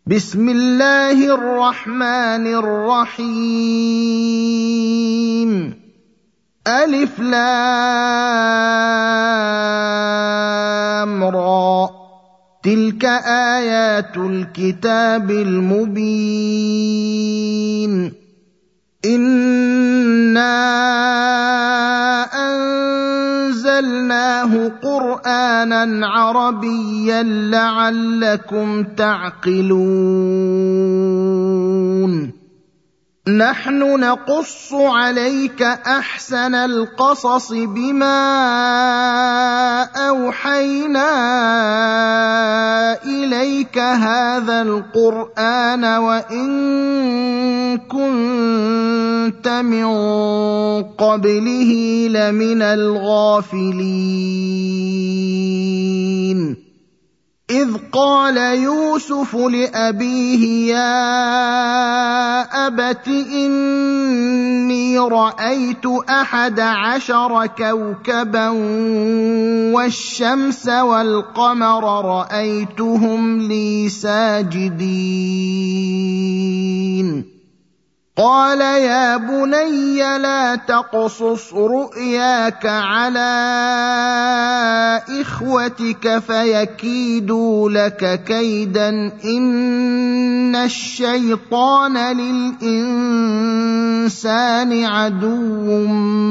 بسم الله الرحمن الرحيم ألف لام را تلك آيات الكتاب المبين إنا أنزلناه قرآنا عربيا لعلكم تعقلون نحن نقص عليك أحسن القصص بما أوحينا إليك هذا القرآن وإن كنت من قبله لمن الغافلين إذ قال يوسف لأبيه يا أبت إني رأيت 11 كوكبا والشمس والقمر رأيتهم لي ساجدين قال يا بني لا تقصص رؤياك على إخوتك فيكيدوا لك كيدا إن الشيطان للإنسان عدو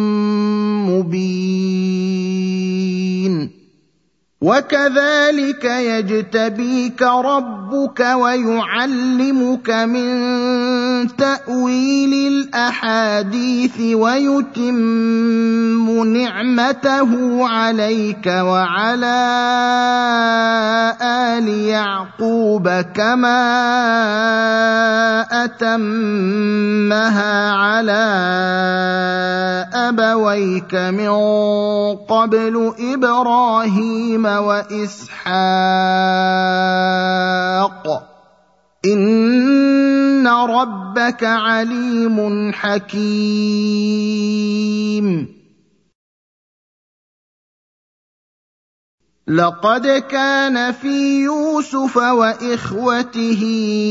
مبين وكذلك يجتبيك ربك ويعلمك من تأويل الأحاديث ويتم نعمته عليك وعلى آل يعقوب كما أتمها على أبويك من قبل إبراهيم وإسحاق إن ربك عليم حكيم لقد كان في يوسف وإخوته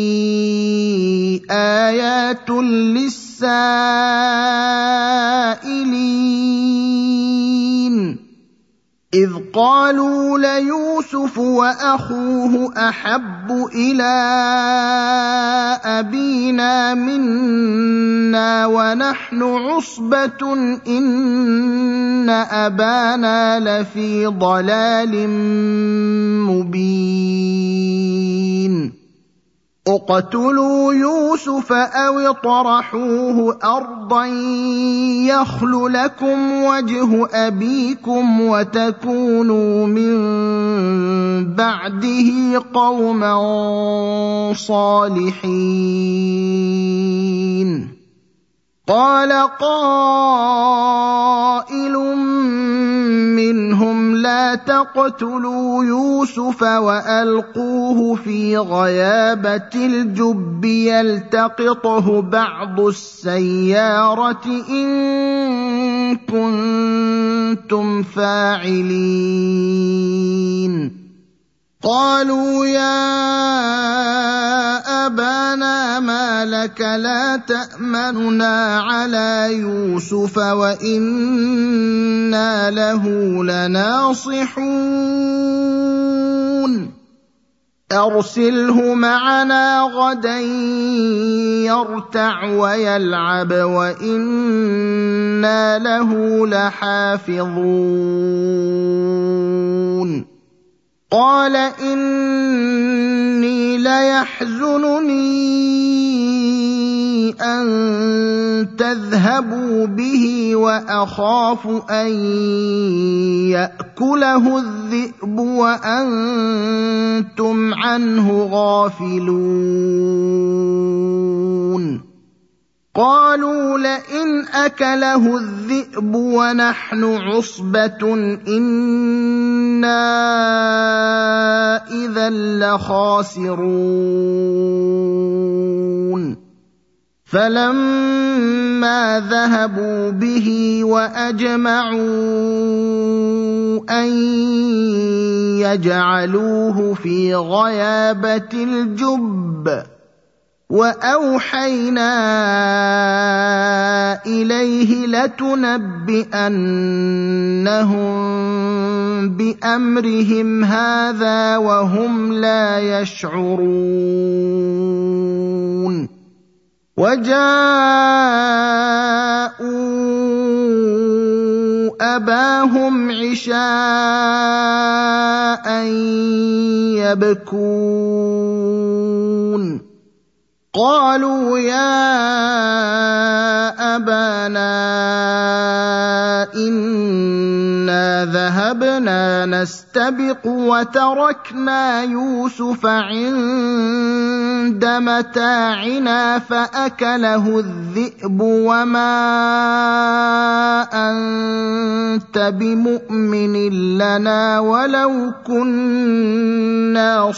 آيات للسائلين إذ قالوا ليوسف وأخوه أحب إلى أبينا منا ونحن عصبة إن أبانا لفي ضلال مبين اقتلوا يوسف أو اطرحوه أرضا يخل لكم وجه أبيكم وتكونوا من بعده قوما صالحين قال قائل منهم لا تقتلوا يوسف وألقوه في غيابة الجب يلتقطه بعض السيارة إن كنتم فاعلين قالوا يا أبانا ما لك لا تأمننا على يوسف وإنا له لناصحون أرسله معنا غدا يرتع ويلعب وإنا له لحافظون قال إني ليحزنني أن تذهبوا به وأخاف أن يأكله الذئب وأنتم عنه غافلون قالوا لئن أكله الذئب ونحن عصبة إنا إذا لخاسرون فلما ذهبوا به وأجمعوا أن يجعلوه في غيابة الجب وأوحينا إليه لتنبئنهم بأمرهم هذا وهم لا يشعرون وجاءوا أباهم عشاء يبكون قالوا يا أبانا إنا ذهبنا نستبق وتركنا يوسف عند متاعنا فأكله الذئب وما أنت بمؤمن لنا ولو كنا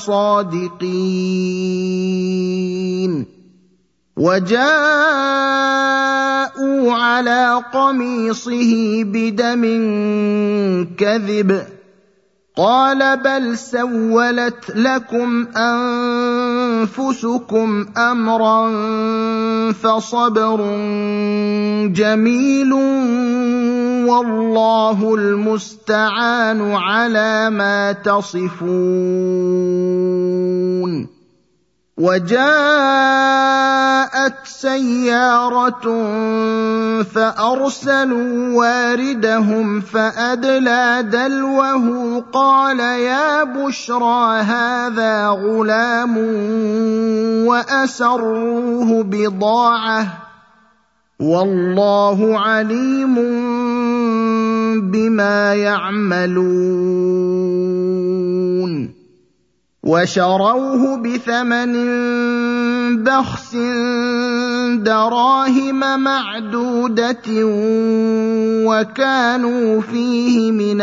صادقين وجاءوا على قميصه بدم كذب قال بل سولت لكم أنفسكم أمرا فصبر جميل والله المستعان على ما تصفون وجاءت سيارة فأرسلوا واردهم فأدلى دلوه قال يا بشرى هذا غلام وأسروه بضاعة والله عليم بما يعملون وشروه بثمن بخس دراهم معدودة وكانوا فيه من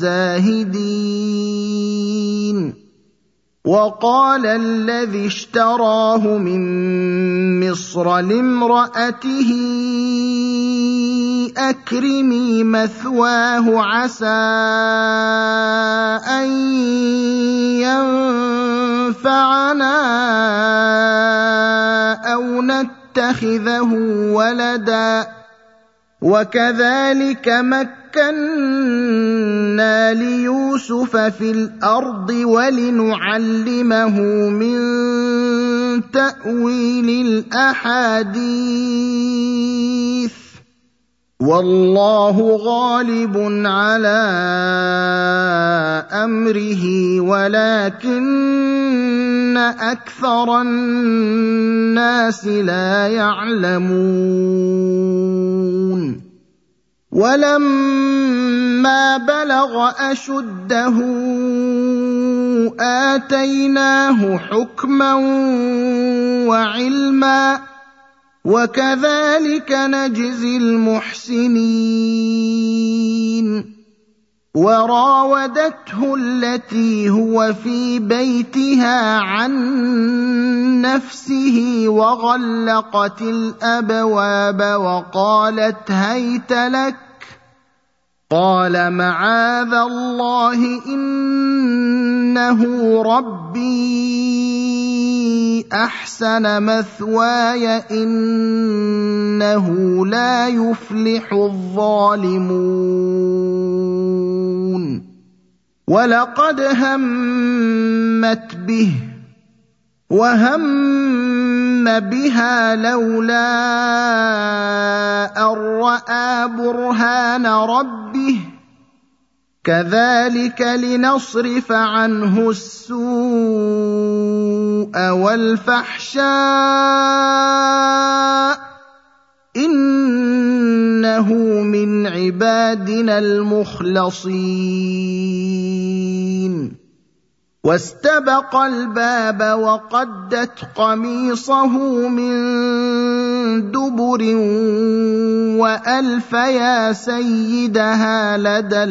الزاهدين وقال الذي اشتراه من مصر لامرأته أكرمي مثواه عسى أن ينفعنا أو نتخذه ولدا وكذلك مكنا ليوسف في الأرض ولنعلمه من تأويل الأحاديث والله غالب على أمره ولكن أكثر الناس لا يعلمون ولما بلغ أشده آتيناه حكما وعلما وكذلك نجزي المحسنين وراودته التي هو في بيتها عن نفسه وغلقت الأبواب وقالت هيت لك قال معاذ الله إنه ربي أحسن مثواي إنه لا يفلح الظالمون ولقد همت به وهم بها لولا أن رأى برهان ربه كذلك لنصرف عنه السوء والفحشاء إنه من عبادنا المخلصين واستبق الباب وقدت قميصه من دبر وألف يا سيدها لدى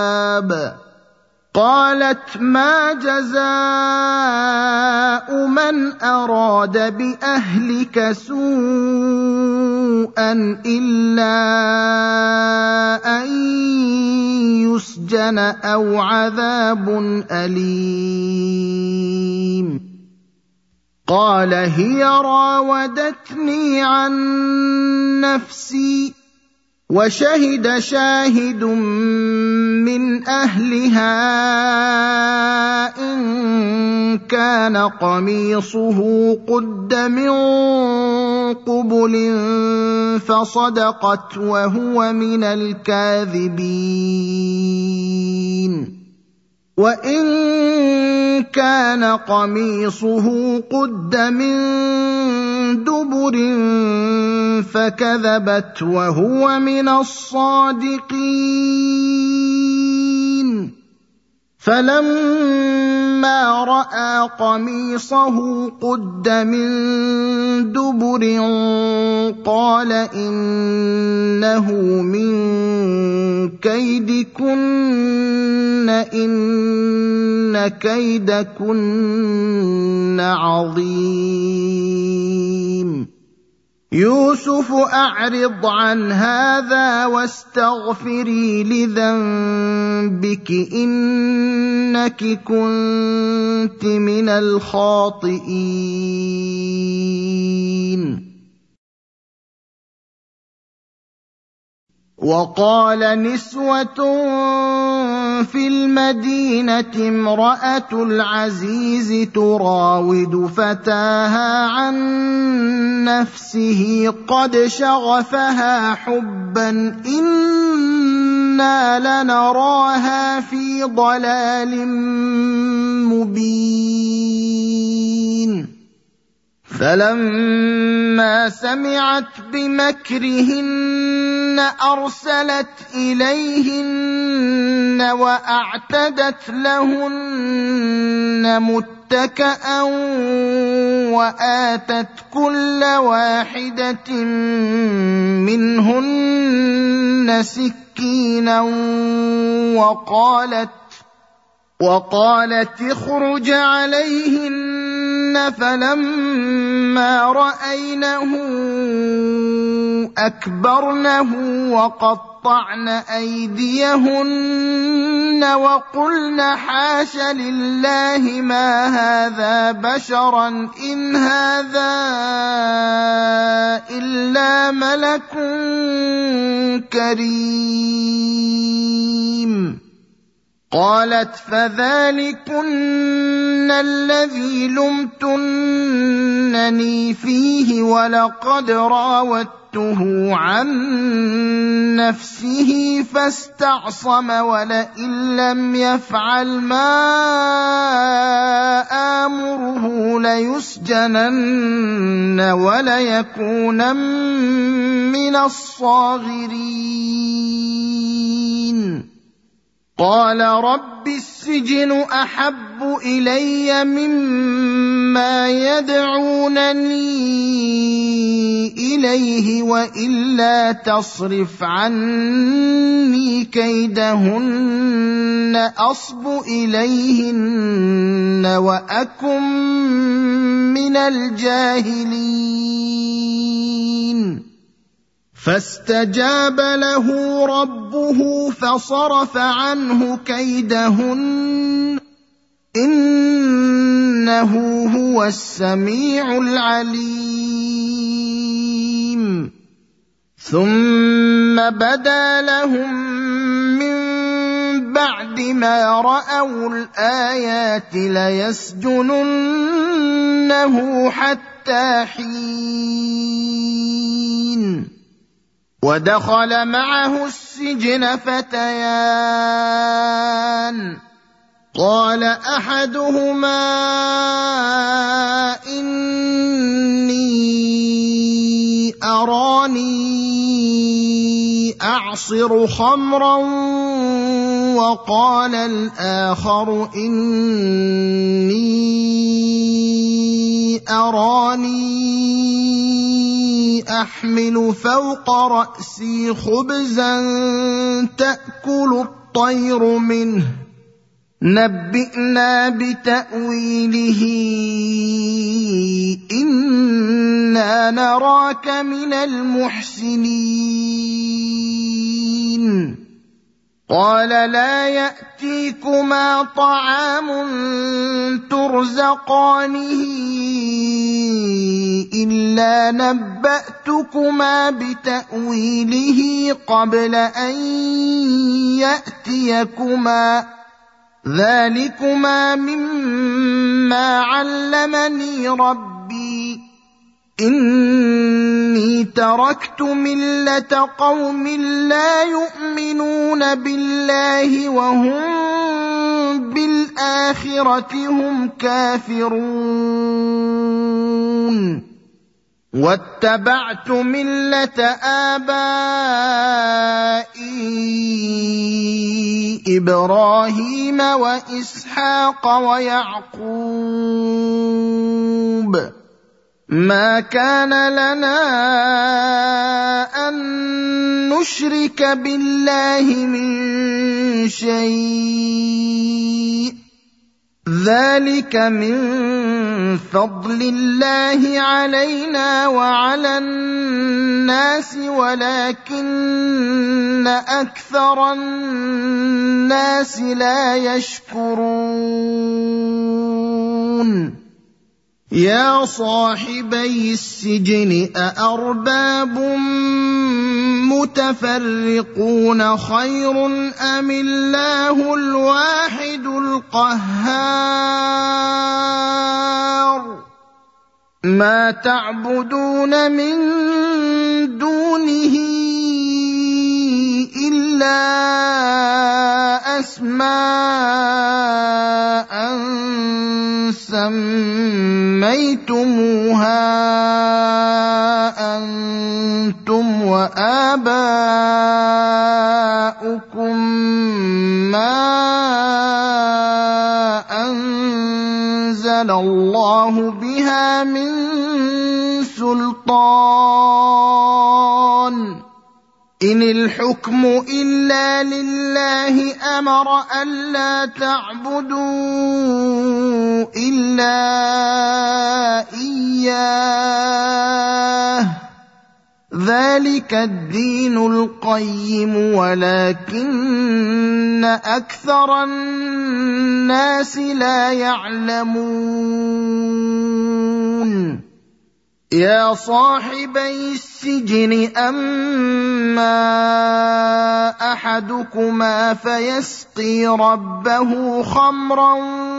الباب قالت ما جزاء من من أراد بأهلك سوءا إلا أن يسجن أو عذاب أليم. قال هي راودتني عن نفسي وشهد شاهد من أهلها إن كان قميصه قد من قبل فصدقت وهو من الكاذبين وإن كان قميصه قد من دبر فكذبت وهو من الصادقين. فلما رأى قميصه قد من دبر قال إنه من كيدكن إن كيدكن عظيم. يوسف أعرض عن هذا واستغفري لذنبك إنك كنت من الخاطئين. وقال نسوة في المدينة امرأة العزيز تراود فتاها عن نفسه قد شغفها حبا إنا لنراها في ضلال مبين. فلما سمعت بمكرهن أرسلت إليهن وأعتدت لهن متكئا وآتت كل واحدة منهن سكينا وقالت اخرج عليهن. فلما رأينه أكبرنه وقطعن أيديهن وقلن حاش لله ما هذا بشرا إن هذا إلا ملك كريم. قالت فذلكن الذي لمتنني فيه ولقد راودته عن نفسه فاستعصم ولئن لم يفعل ما آمره ليسجنن وليكونن من الصاغرين. قال رب السجن أحب إلي مما يدعونني إليه وإلا تصرف عني كيدهن أصب إليهن وأكن من الجاهلين. فاستجاب له ربه فصرف عنه كيدهن إنه هو السميع العليم. ثم بدا لهم من بعد ما رأوا الآيات ليسجننه حتى حين. ودخل معه السجن فتيان قال أحدهما إني أراني أعصر خمرا وقال الآخر إني أراني أحمل فوق رأسي خبزا تأكل الطير منه نبئنا بتأويله نراك من المحسنين. قال لا يأتيكما طعام ترزقانه إلا نبأتكما بتأويله قبل أن يأتيكما، ذلكما مما علمني ربي، إني تركت ملة قوم لا يؤمنون بالله وهم بالآخرة هم كافرون، واتبعت ملة آبائي إبراهيم وإسحاق ويعقوب، ما كان لنا أن نشرك بالله من شيء، ذلك من فضل الله علينا وعلى الناس ولكن أكثر الناس لا يشكرون. يا صاحبي السجن أأرباب متفرقون خير أم الله الواحد القهار؟ ما تعبدون من دونه إلا أسماء سميتموها أنتم وآباؤكم ما أنزل الله بها من سلطان، إن الحكم إلا لله أمر ألا تعبدوا إلا إياه، ذلك الدين القيم ولكن أكثر الناس لا يعلمون. يا صاحبي السجن أما أحدكما فيسقي ربه خمرا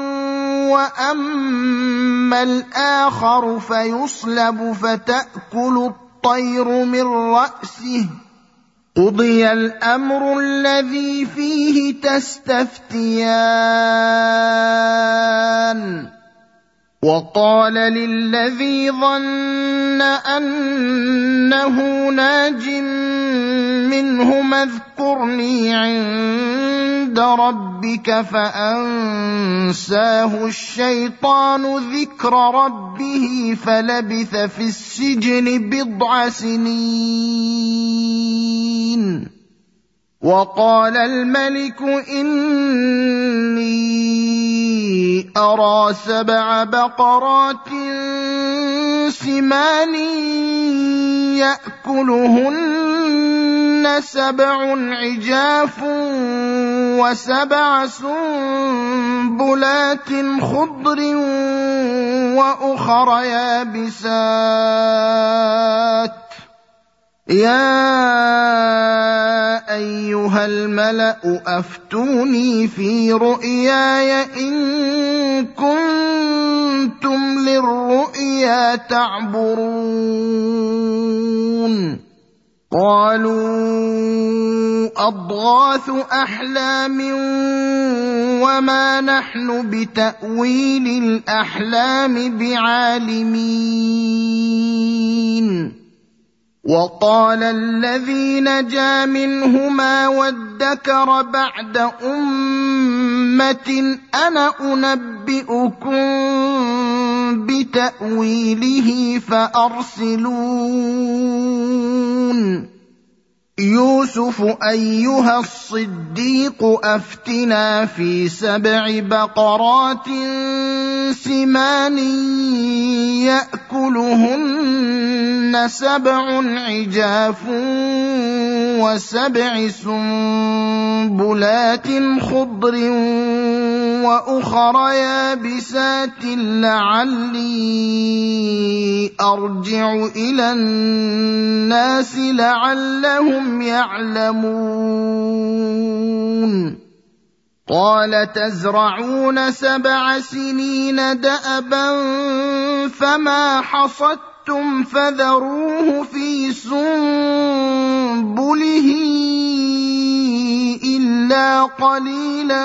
وأما الآخر فيصلب فتأكل الطير من رأسه، قضي الأمر الذي فيه تستفتيان. وقال للذي ظن أنه ناج منهما اذكرني عند ربك فأنساه الشيطان ذكر ربه فلبث في السجن 7 سنين. وقال الملك إني أرى 7 بقرات سمان يأكلهن 7 عجاف و7 سنبلات خضر وأخر يابسات، يا أيها الملأ أفتوني في رؤياي إن كنتم للرؤيا تعبرون. قالوا أضغاث أحلام وما نحن بتأويل الأحلام بعالمين. وقال الذي نجا منهما وادكر بعد أمة أنا أنبئكم بتأويله فأرسلون. يوسف أيها الصديق أفتنا في 7 بقرات سمان يأكلهن 7 عجاف و7 سنبلات خضر وأخر يابسات لعلي أرجع إلى الناس لعلهم يعلمون قال تزرعون 7 سنين دأبا فما حصدتم فذروه في سنبله إلا قليلا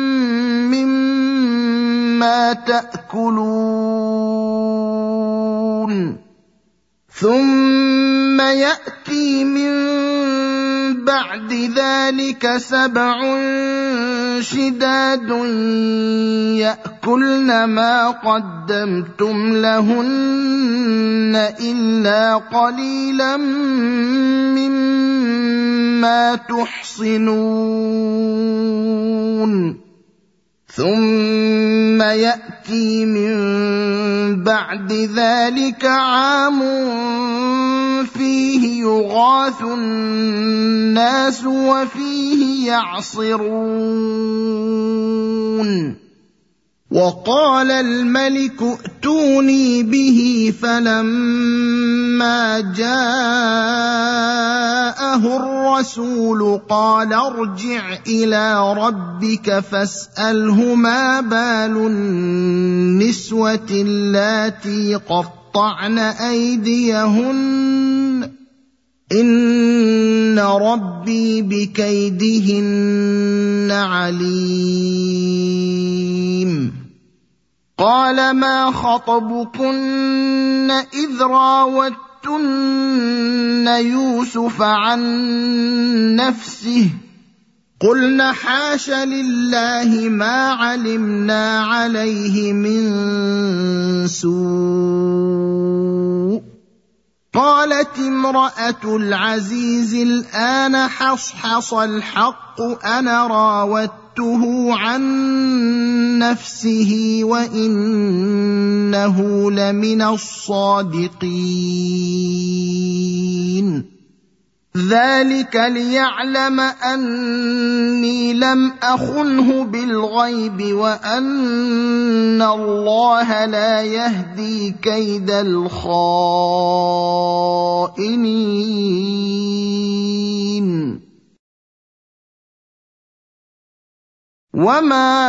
مما تأكلون ثم يأتي من بعد ذلك 7 شداد يأكلن ما قدمتم لهن إلا قليلا مما تحصنون ثم يأتي من بعد ذلك عام فيه يغاث الناس وفيه يعصرون وقال الملك ائتوني به فلما جاءه الرسول قال ارجع إلى ربك فاسأله ما بال النسوة اللاتي قطعن أيديهن إن ربي بكيدهن عليم قال ما خطبكن إذ راوتن يوسف عن نفسه قلن حاش لله ما علمنا عليه من سوء قالت امرأة العزيز الآن حصحص الحق أنا راودته عن نفسه وإنه لمن الصادقين ذلك ليعلم أني لم أخنه بالغيب وأن الله لا يهدي كيد الخائنين وما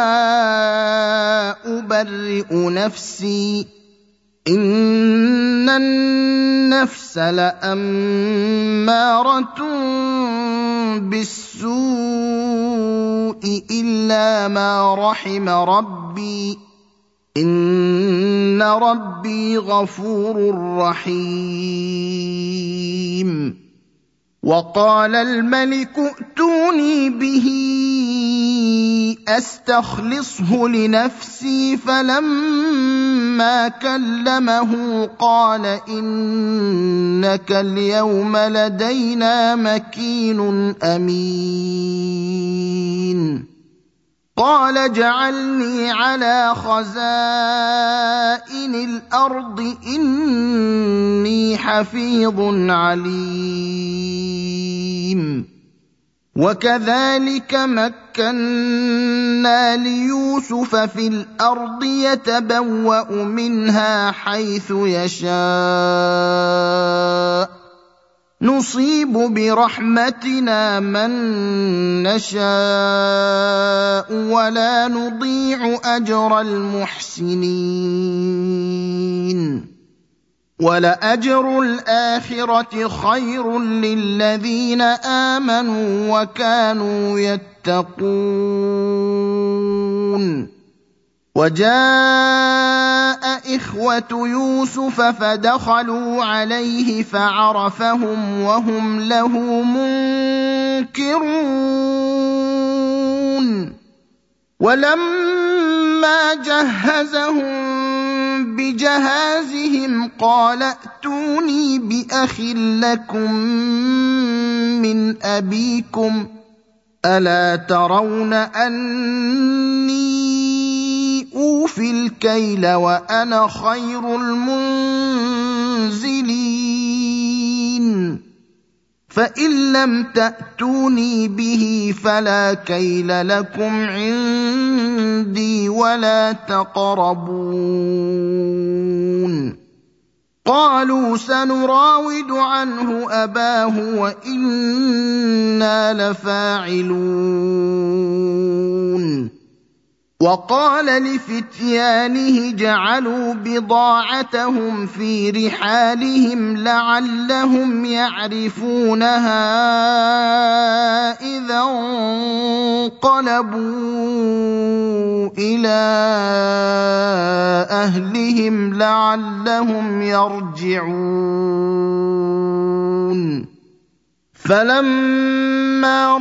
أبرئ نفسي إن النفس لأمارة بالسوء إلا ما رحم ربي إن ربي غفور رحيم وقال الملك ائتوني به أستخلصه لنفسي فلما كلمه قال إنك اليوم لدينا مكين أمين قال اجعلني على خزائن الأرض إني حفيظ عليم وكذلك مكنا ليوسف في الأرض يتبوأ منها حيث يشاء نصيب برحمتنا من نشاء ولا نضيع أجر المحسنين ولأجر الآخرة خير للذين آمنوا وكانوا يتقون وجاء إخوة يوسف فدخلوا عليه فعرفهم وهم له منكرون ولما جهزهم بجهازهم قال ائتوني بأخ لكم من أبيكم ألا ترون أني أوفي الكيل وأنا خير المنزلين فإن لم تأتوني به فلا كيل لكم عندي ولا تقربون قالوا سنراود عنه أباه وإنا لفاعلون وقال لفتيانه جعلوا بضاعتهم في رحالهم لعلهم يعرفونها إذا انقلبوا إلى أهلهم لعلهم يرجعون فلما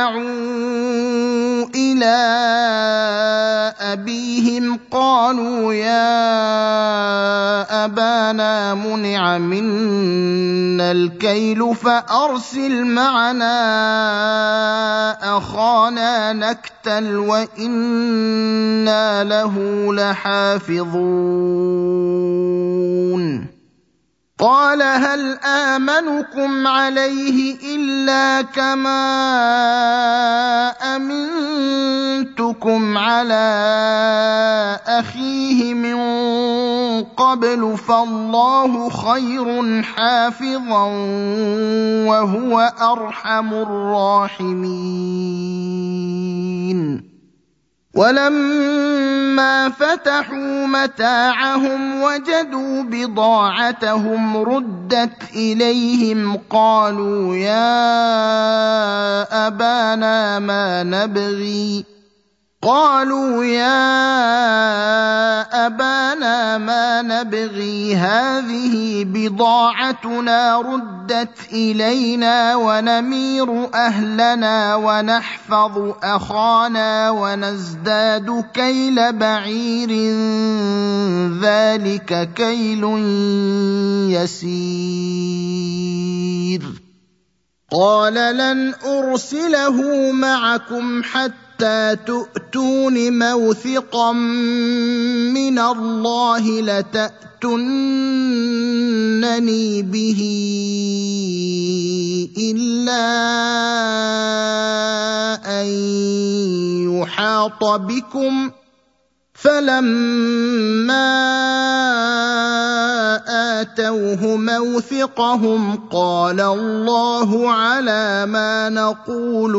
رجعوا إلى أبيهم قالوا يا أبانا منع منا الكيل فأرسل معنا أخانا نكتل وإنا له لحافظون قال هل آمنكم عليه إلا كما أمنتكم على أخيه من قبل فالله خير حافظا وهو أرحم الراحمين ولما فتحوا متاعهم وجدوا بضاعتهم ردت إليهم قالوا يا أبانا ما نبغي هذه بضاعتنا ردت إلينا ونمير أهلنا ونحفظ أخانا ونزداد كيل بعير ذلك كيل يسير قال لن أرسله معكم حتى تؤتون موثقا من الله لتأتونني به إلا أن يحاط بكم فلما آتوه موثقهم قال الله على ما نقول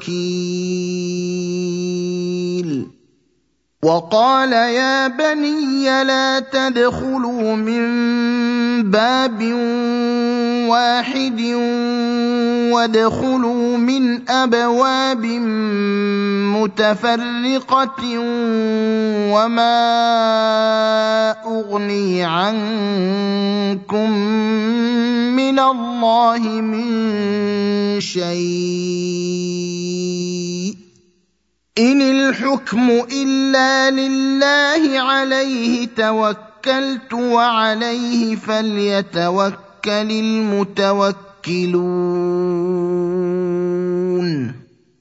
وكيل وقال يا بني لا تدخلوا من باب واحد وادخلوا من أبواب متفرقة وما أغني عنكم من الله من شيء إن الحكم إلا لله عليه توكلت وعليه فليتوكل المتوكلون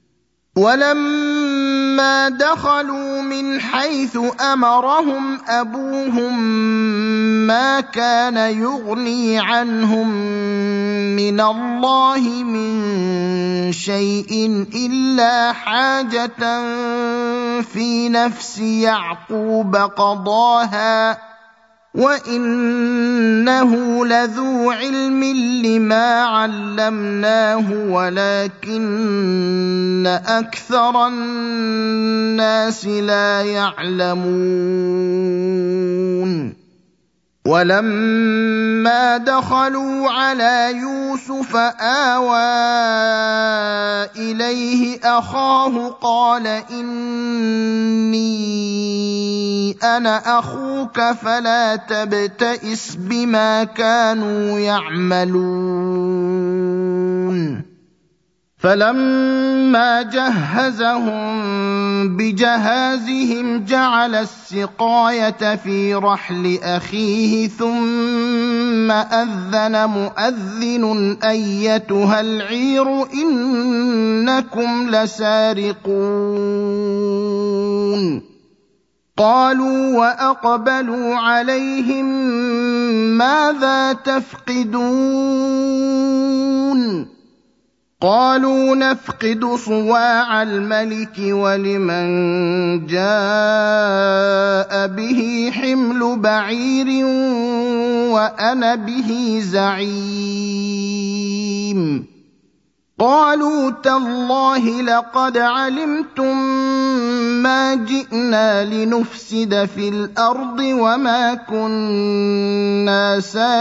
ولما دخلوا من حيث أمرهم أبوهم ما كان يغني عنهم من الله من شيء إلا حاجة في نفس يعقوب قضاها وإنه لذو علم لما علمناه ولكن أكثر الناس لا يعلمون ولما دخلوا على يوسف آوى إليه أخاه قال إني أنا أخوك فلا تبتئس بما كانوا يعملون فلما جهزهم بجهازهم جعل السقايه في رحل اخيه ثم اذن مؤذن ايتها العير انكم لسارقون قالوا واقبلوا عليهم ماذا تفقدون قالوا نفقد صواع الملك ولمن جاء به حمل بعير وانا به زعيم قالوا تالله لقد علمتم ما جئنا لنفسد في الارض وما كنا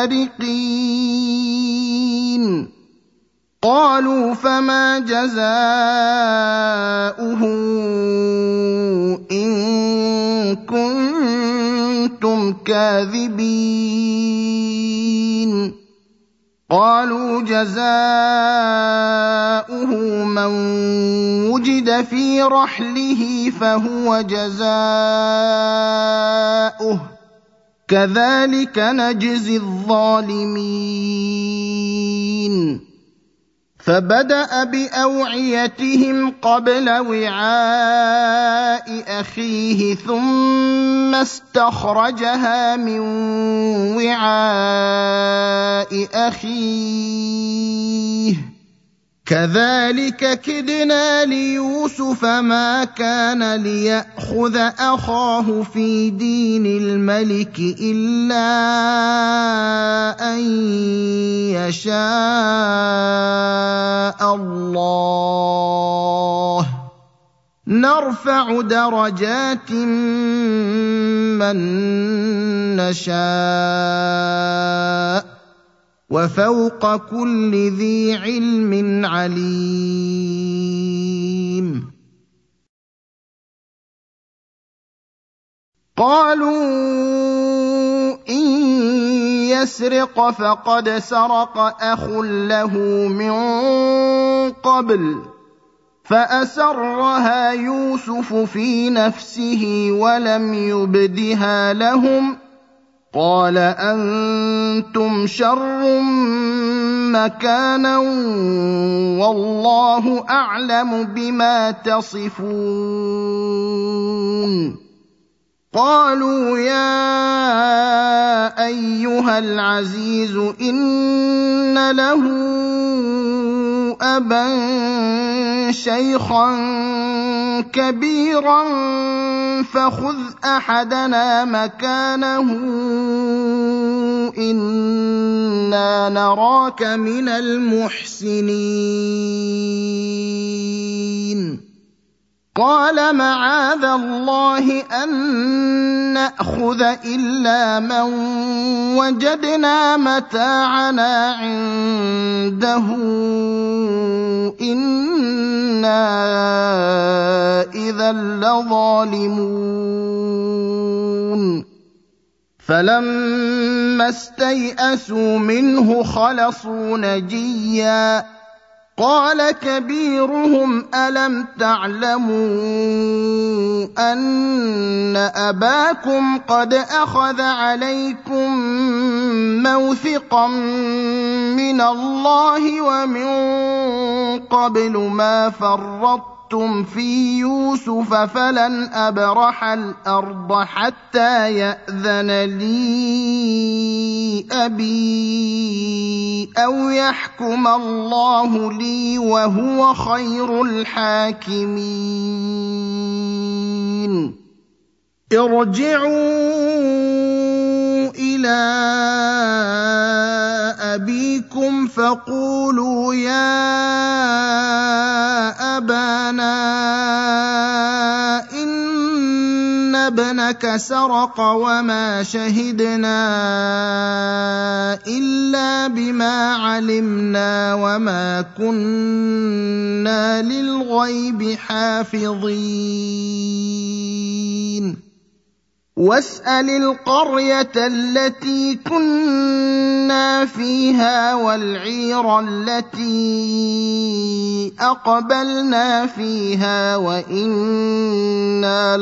سارقين قالوا فما جزاؤه ان كنتم كاذبين قالوا جزاؤه من وجد في رحله فهو جزاؤه كذلك نجزي الظالمين فبدأ بأوعيتهم قبل وعاء أخيه ثم استخرجها من وعاء أخيه كذلك كدنا ليوسف ما كان ليأخذ أخاه في دين الملك إلا أن يشاء الله نرفع درجات من نشاء وفوق كل ذي علم عليم قالوا إن يسرق فقد سرق أخ له من قبل فأسرها يوسف في نفسه ولم يبدها لهم قال أنتم شر مكانا والله أعلم بما تصفون قالوا يا أيها العزيز إن له أبا شيخا كبيرا فخذ أحدنا مكانه إنا نراك من المحسنين قال معاذ الله أن نأخذ إلا من وجدنا متاعنا عنده إنا إذا لظالمون فلما استيئسوا منه خلصوا نجيا قال كبيرهم ألم تعلموا أن أباكم قد أخذ عليكم موثقا من الله ومن قبل ما فرطتم في يوسف فلن أبرح الأرض حتى يأذن لي أبي أو يحكم الله لي وهو خير الحاكمين ارجعوا إلى أبيكم فقولوا يا أبانا إن ابنك سرق وما شهدنا إلا بما علمنا وما كنا للغيب حافظين واسأل القرية التي كنا فيها والعير التي أقبلنا فيها وإنا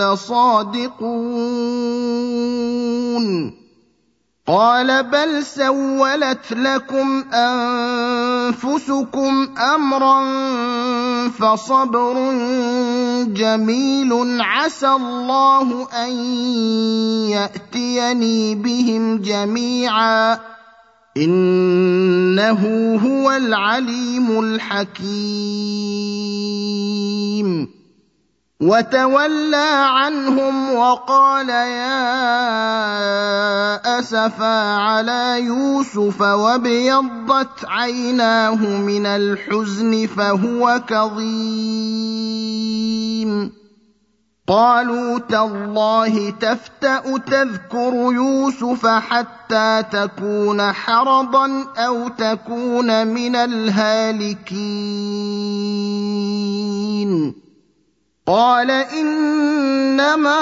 لصادقون قال بل سولت لكم أنفسكم أمرا فصبر جميل عسى الله أن يأتيني بهم جميعا إنه هو العليم الحكيم وتولى عنهم وقال يا أسفا على يوسف وابيضت عيناه من الحزن فهو كظيم قالوا تالله تفتأ تذكر يوسف حتى تكون حرضا أو تكون من الهالكين قال إنما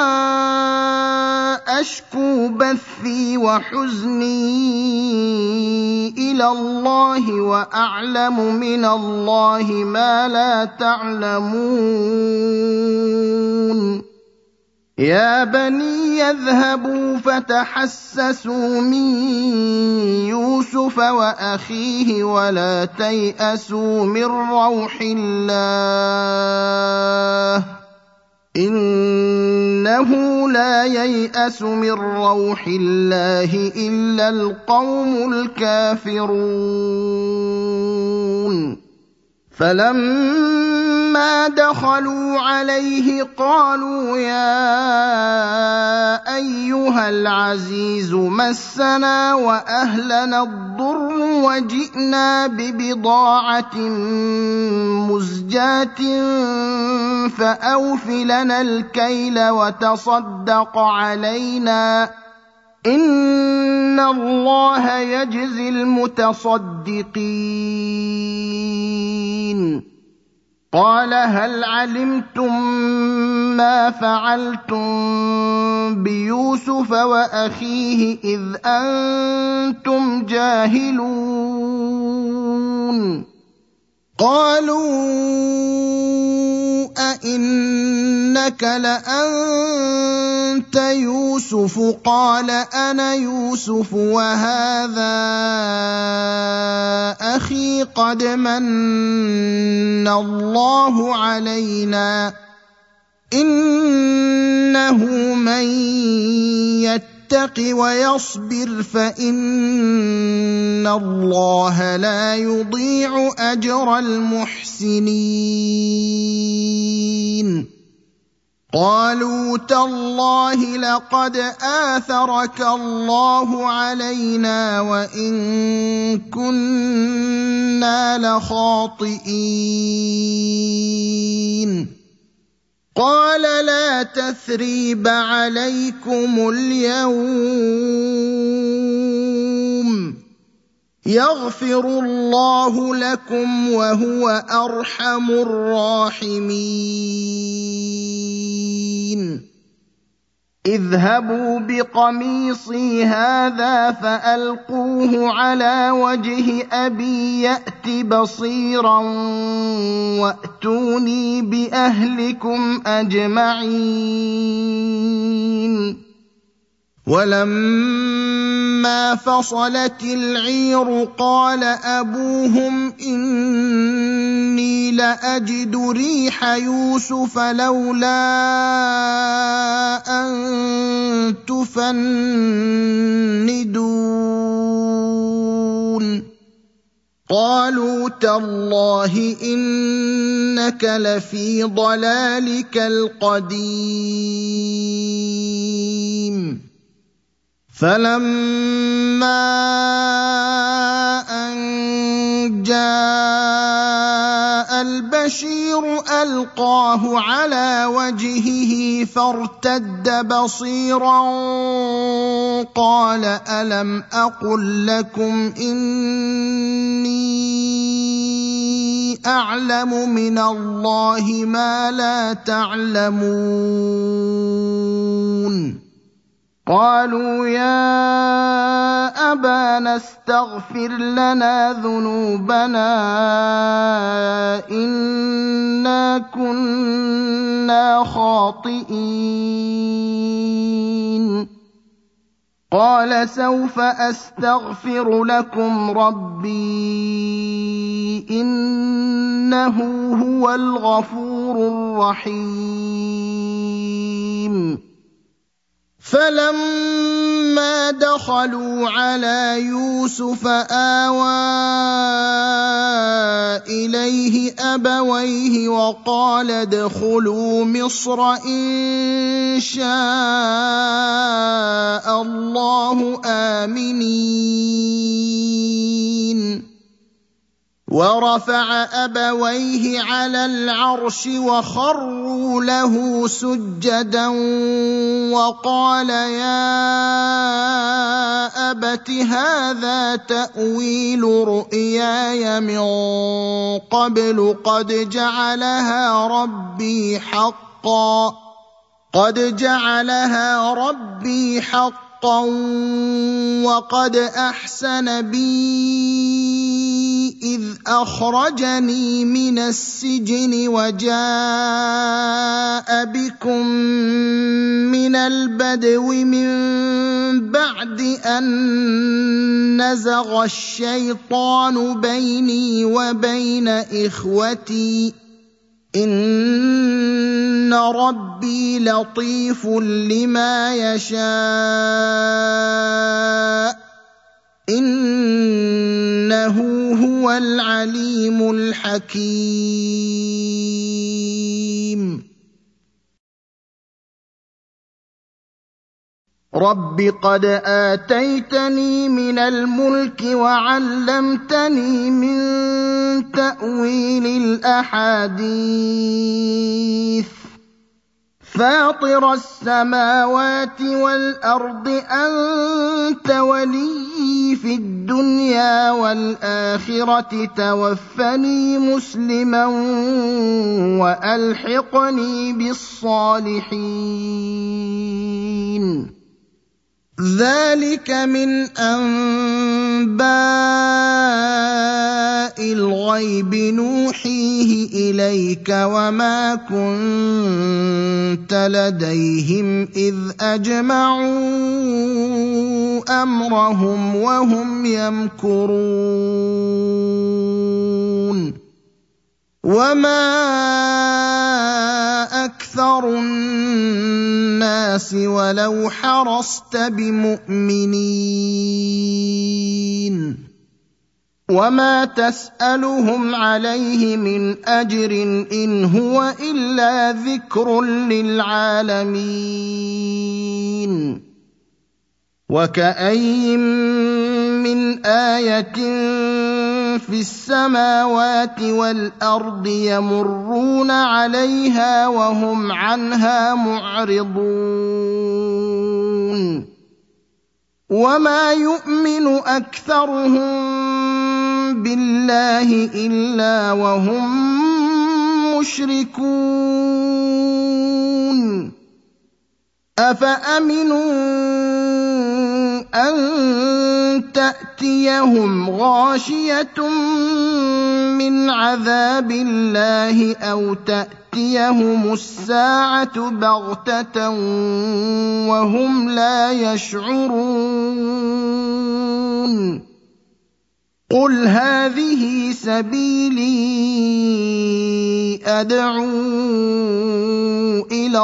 أشكو بثي وحزني إلى الله وأعلم من الله ما لا تعلمون يا بني يذهبوا فتحسسوا من يوسف وأخيه ولا تيأسوا من روح الله إنه لا ييأس من روح الله إلا القوم الكافرون فلما دخلوا عليه قالوا يا أيها العزيز مسنا وأهلنا الضر وجئنا ببضاعة مزجاة فأوف لنا الكيل وتصدق علينا إن الله يجزي المتصدقين قال هل علمتم ما فعلتم بيوسف وأخيه إذ أنتم جاهلون قالوا أئنك لأنت يوسف قال أنا يوسف وهذا أخي قد من الله علينا إنه من يتق ويصبر فإن الله لا يضيع أجر المحسنين قالوا تالله لقد آثرك الله علينا وإن كنا لخاطئين قال لا تثريب عليكم اليوم يغفر الله لكم وهو أرحم الراحمين اذهبوا بقميصي هذا فألقوه على وجه أبي يأت بصيرا وأتوني بأهلكم أجمعين ولما فصلت العير قال أبوهم إني لأجد ريح يوسف لولا أن تفندون قالوا تالله إنك لفي ضلالك القديم فلما أن جاء البشير ألقاه على وجهه فارتد بصيرا قال ألم أقل لكم إني أعلم من الله ما لا تعلمون قالوا يا أبانا استغفر لنا ذنوبنا إنا كنا خاطئين قال سوف أستغفر لكم ربي إنه هو الغفور الرحيم فلما دخلوا على يوسف آوى إليه أبويه وقال ادخلوا مصر إن شاء الله آمنين ورفع أبويه على العرش وخروا له سجدا وقال يا أبت هذا تأويل رؤياي من قبل قد جعلها ربي حقا وقد أحسن بي إذ أخرجني من السجن وجاء بكم من البدو من بعد أن نزغ الشيطان بيني وبين إخوتي إن ربي لطيف لما يشاء إنه هو العليم الحكيم رب قد آتيتني من الملك وعلمتني من تأويل الأحاديث فاطر السماوات والأرض أنت ولي في الدنيا والآخرة توفني مسلما وألحقني بالصالحين ذلك من أنباء الغيب نوحيه إليك وما كنت لديهم إذ أجمعوا أمرهم وهم يمكرون وما أكثر الناس ولو حرصت بمؤمنين وما تسألهم عليه من أجر إن هو إلا ذكر للعالمين وكأين من آية في السماوات والأرض يمرون عليها وهم عنها معرضون وما يؤمن أكثرهم بالله إلا وهم مشركون أفأمنوا أن تأتيهم غاشية من عذاب الله أو تأتيهم الساعة بغتة وهم لا يشعرون قل هذه سبيلي أدعو إلى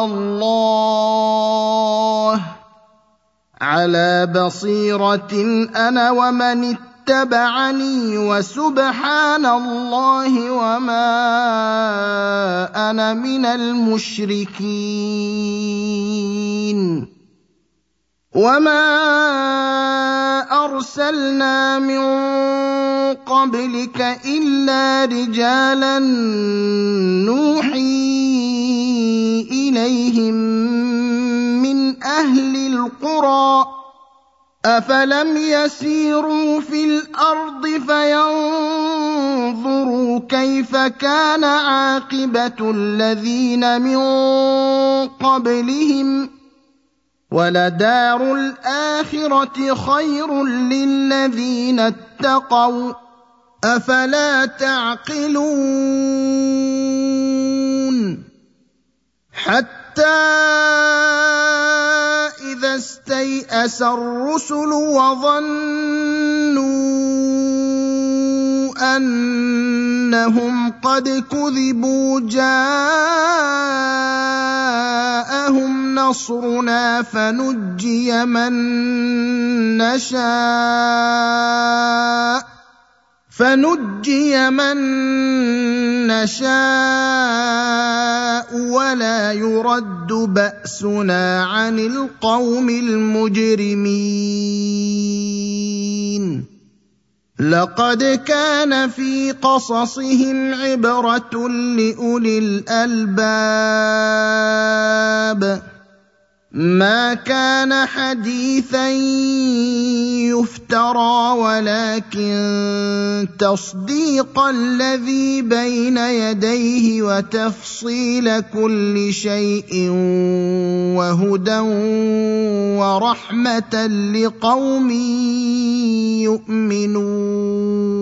الله على بصيرة أنا ومن اتبعني وسبحان الله وما أنا من المشركين وما أرسلنا من قبلك إلا رجالا نوحي إليهم من أهل القرى أفلم يسيروا في الأرض فينظروا كيف كان عاقبة الذين من قبلهم وَلَدَارُ الْآخِرَةِ خَيْرٌ لِّلَّذِينَ اتَّقَوْا ۗ أَفَلَا تَعْقِلُونَ حَتَّىٰ إِذَا اسْتَيْأَسَ الرُّسُلُ وَظَنُّوا أَنَّهُمْ قَدْ كُذِبُوا جَاءَهُمْ نَصْرُنَا فَنُجِّيَ مَن نَّشَاءُ وَلَا يُرَدُّ بَأْسُنَا عَنِ الْقَوْمِ الْمُجْرِمِينَ لَقَدْ كَانَ فِي قَصَصِهِمْ عِبْرَةٌ لِّأُولِي الْأَلْبَابِ مَا كَانَ حَدِيثًا يُفْتَرَىٰ وَلَٰكِن تَصْدِيقَ الَّذِي بَيْنَ يَدَيْهِ وَتَفْصِيلَ كُلِّ شَيْءٍ وَهُدًى وَرَحْمَةً لِّقَوْمٍ يُؤْمِنُونَ